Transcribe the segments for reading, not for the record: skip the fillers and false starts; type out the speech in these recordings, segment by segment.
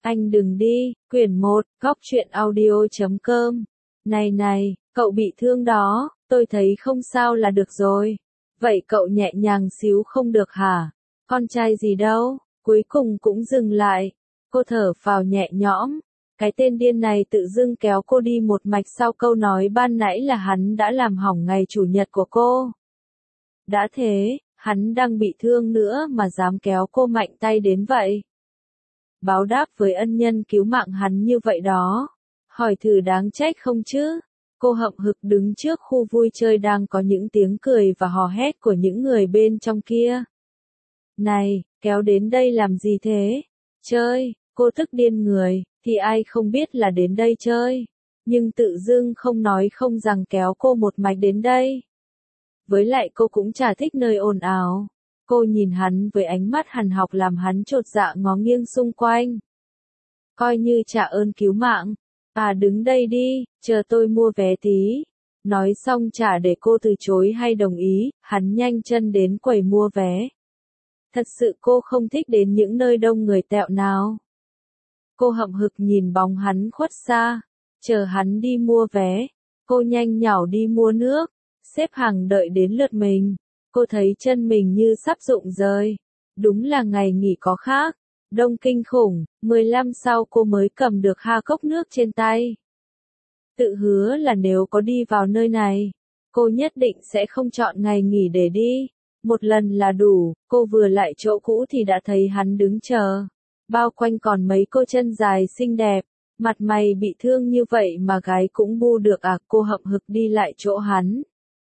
Anh đừng đi, quyển 1, góc truyện audio.com. Này, cậu bị thương đó, tôi thấy không sao là được rồi. Vậy cậu nhẹ nhàng xíu không được hả? Con trai gì đâu, cuối cùng cũng dừng lại. Cô thở phào nhẹ nhõm. Cái tên điên này tự dưng kéo cô đi một mạch sau câu nói ban nãy là hắn đã làm hỏng ngày chủ nhật của cô. Đã thế, hắn đang bị thương nữa mà dám kéo cô mạnh tay đến vậy. Báo đáp với ân nhân cứu mạng hắn như vậy đó. Hỏi thử đáng trách không chứ? Cô hậm hực đứng trước khu vui chơi đang có những tiếng cười và hò hét của những người bên trong kia. Này, kéo đến đây làm gì thế? Chơi, cô tức điên người, thì ai không biết là đến đây chơi. Nhưng tự dưng không nói không rằng kéo cô một mạch đến đây. Với lại cô cũng chả thích nơi ồn ào. Cô nhìn hắn với ánh mắt hằn học làm hắn chột dạ ngó nghiêng xung quanh. Coi như trả ơn cứu mạng. À đứng đây đi, chờ tôi mua vé tí. Nói xong chả để cô từ chối hay đồng ý, hắn nhanh chân đến quầy mua vé. Thật sự cô không thích đến những nơi đông người tẹo nào. Cô hậm hực nhìn bóng hắn khuất xa, chờ hắn đi mua vé. Cô nhanh nhảu đi mua nước, xếp hàng đợi đến lượt mình. Cô thấy chân mình như sắp rụng rời. Đúng là ngày nghỉ có khác. Đông kinh khủng, 15 sau cô mới cầm được 2 cốc nước trên tay. Tự hứa là nếu có đi vào nơi này, cô nhất định sẽ không chọn ngày nghỉ để đi. Một lần là đủ, cô vừa lại chỗ cũ thì đã thấy hắn đứng chờ. Bao quanh còn mấy cô chân dài xinh đẹp, mặt mày bị thương như vậy mà gái cũng bu được à? Cô hậm hực đi lại chỗ hắn.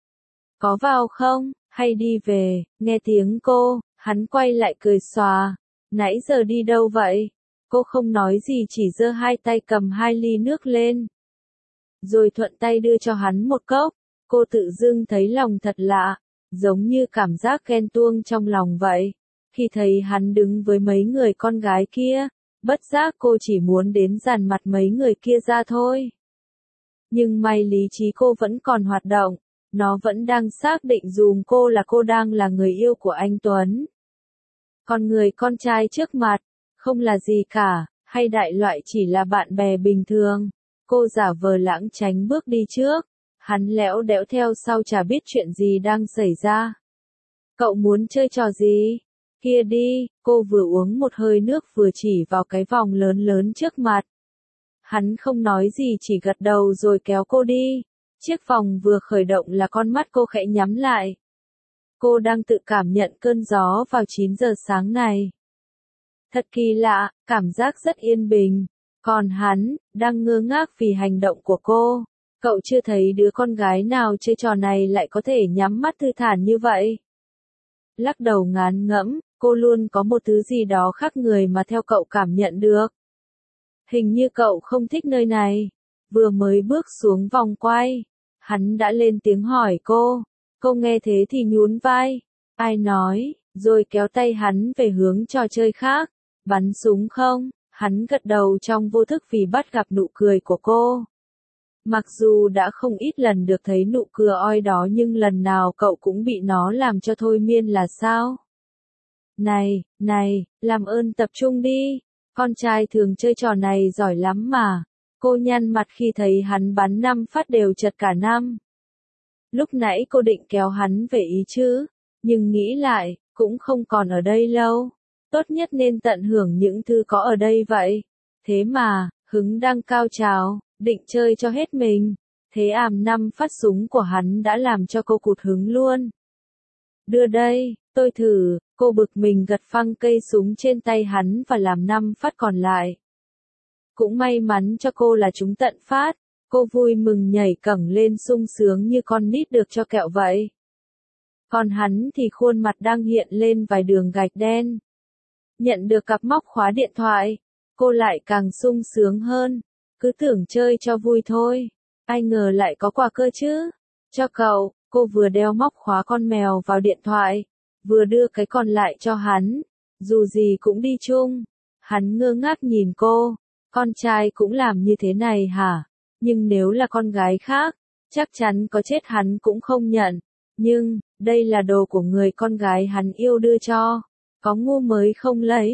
Có vào không, hay đi về? Nghe tiếng cô, hắn quay lại cười xòa. Nãy giờ đi đâu vậy? Cô không nói gì chỉ giơ hai tay cầm 2 ly nước lên. Rồi thuận tay đưa cho hắn một cốc. Cô tự dưng thấy lòng thật lạ, giống như cảm giác ghen tuông trong lòng vậy. Khi thấy hắn đứng với mấy người con gái kia, bất giác cô chỉ muốn đến dàn mặt mấy người kia ra thôi. Nhưng may lý trí cô vẫn còn hoạt động, nó vẫn đang xác định dùm cô là cô đang là người yêu của anh Tuấn. Còn người con trai trước mặt, không là gì cả, hay đại loại chỉ là bạn bè bình thường. Cô giả vờ lãng tránh bước đi trước, hắn lẽo đẽo theo sau chả biết chuyện gì đang xảy ra. Cậu muốn chơi trò gì? Kia đi, cô vừa uống một hơi nước vừa chỉ vào cái vòng lớn lớn trước mặt. Hắn không nói gì chỉ gật đầu rồi kéo cô đi. Chiếc vòng vừa khởi động là con mắt cô khẽ nhắm lại. Cô đang tự cảm nhận cơn gió vào 9 giờ sáng này. Thật kỳ lạ, cảm giác rất yên bình. Còn hắn, đang ngơ ngác vì hành động của cô. Cậu chưa thấy đứa con gái nào chơi trò này lại có thể nhắm mắt thư thản như vậy. Lắc đầu ngán ngẫm, cô luôn có một thứ gì đó khác người mà theo cậu cảm nhận được. Hình như cậu không thích nơi này. Vừa mới bước xuống vòng quay, hắn đã lên tiếng hỏi cô. Cô nghe thế thì nhún vai. Ai nói, rồi kéo tay hắn về hướng trò chơi khác. Bắn súng không? Hắn gật đầu trong vô thức vì bắt gặp nụ cười của cô. Mặc dù đã không ít lần được thấy nụ cười oi đó nhưng lần nào cậu cũng bị nó làm cho thôi miên là sao? Này, làm ơn tập trung đi. Con trai thường chơi trò này giỏi lắm mà. Cô nhăn mặt khi thấy hắn bắn 5 phát đều chật cả năm. Lúc nãy cô định kéo hắn về ý chứ, nhưng nghĩ lại, cũng không còn ở đây lâu. Tốt nhất nên tận hưởng những thứ có ở đây vậy. Thế mà, hứng đang cao trào, định chơi cho hết mình. Thế 5 phát súng của hắn đã làm cho cô cụt hứng luôn. Đưa đây, tôi thử, cô bực mình gật phăng cây súng trên tay hắn và làm 5 phát còn lại. Cũng may mắn cho cô là chúng tận phát. Cô vui mừng nhảy cẫng lên sung sướng như con nít được cho kẹo vậy. Còn hắn thì khuôn mặt đang hiện lên vài đường gạch đen. Nhận được cặp móc khóa điện thoại, cô lại càng sung sướng hơn. Cứ tưởng chơi cho vui thôi. Ai ngờ lại có quà cơ chứ. Cho cậu, cô vừa đeo móc khóa con mèo vào điện thoại, vừa đưa cái còn lại cho hắn. Dù gì cũng đi chung. Hắn ngơ ngác nhìn cô. Con trai cũng làm như thế này hả? Nhưng nếu là con gái khác, chắc chắn có chết hắn cũng không nhận. Nhưng, đây là đồ của người con gái hắn yêu đưa cho. Có ngu mới không lấy.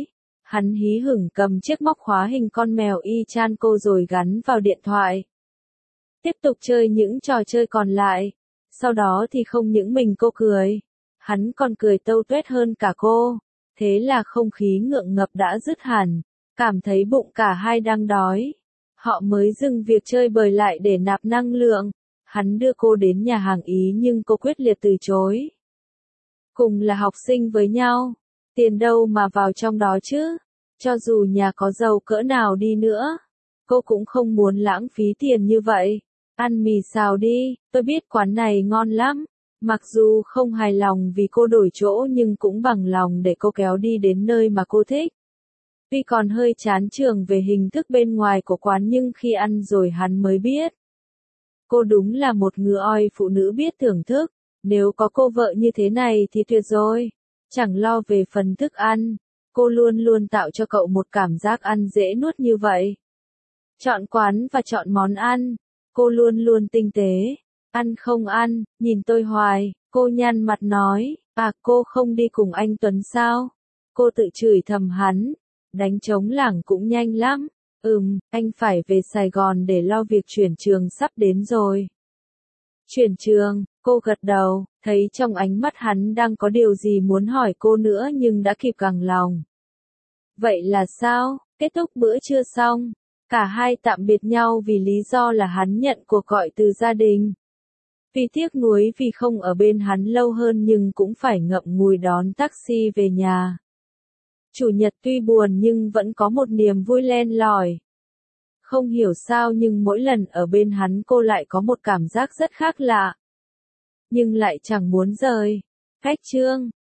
Hắn hí hửng cầm chiếc móc khóa hình con mèo y chang cô rồi gắn vào điện thoại. Tiếp tục chơi những trò chơi còn lại. Sau đó thì không những mình cô cười, hắn còn cười tâu tuét hơn cả cô. Thế là không khí ngượng ngập đã dứt hẳn, cảm thấy bụng cả hai đang đói. Họ mới dừng việc chơi bời lại để nạp năng lượng. Hắn đưa cô đến nhà hàng Ý nhưng cô quyết liệt từ chối. Cùng là học sinh với nhau, tiền đâu mà vào trong đó chứ? Cho dù nhà có giàu cỡ nào đi nữa, cô cũng không muốn lãng phí tiền như vậy. Ăn mì xào đi, tôi biết quán này ngon lắm. Mặc dù không hài lòng vì cô đổi chỗ nhưng cũng bằng lòng để cô kéo đi đến nơi mà cô thích. Tuy còn hơi chán chường về hình thức bên ngoài của quán nhưng khi ăn rồi hắn mới biết. Cô đúng là một ngựa oi phụ nữ biết thưởng thức. Nếu có cô vợ như thế này thì tuyệt rồi. Chẳng lo về phần thức ăn, cô luôn luôn tạo cho cậu một cảm giác ăn dễ nuốt như vậy. Chọn quán và chọn món ăn, cô luôn luôn tinh tế. Ăn không ăn, nhìn tôi hoài, cô nhăn mặt nói, cô không đi cùng anh Tuấn sao? Cô tự chửi thầm hắn, đánh trống lảng cũng nhanh lắm. Anh phải về Sài Gòn để lo việc chuyển trường sắp đến rồi. Chuyển trường, cô gật đầu, thấy trong ánh mắt hắn đang có điều gì muốn hỏi cô nữa nhưng đã kịp gằn lòng. Vậy là sao? Kết thúc bữa trưa xong, cả hai tạm biệt nhau vì lý do là hắn nhận cuộc gọi từ gia đình. Vì tiếc nuối vì không ở bên hắn lâu hơn nhưng cũng phải ngậm ngùi đón taxi về nhà. Chủ nhật tuy buồn nhưng vẫn có một niềm vui len lỏi. Không hiểu sao nhưng mỗi lần ở bên hắn cô lại có một cảm giác rất khác lạ. Nhưng lại chẳng muốn rời. Khách trương.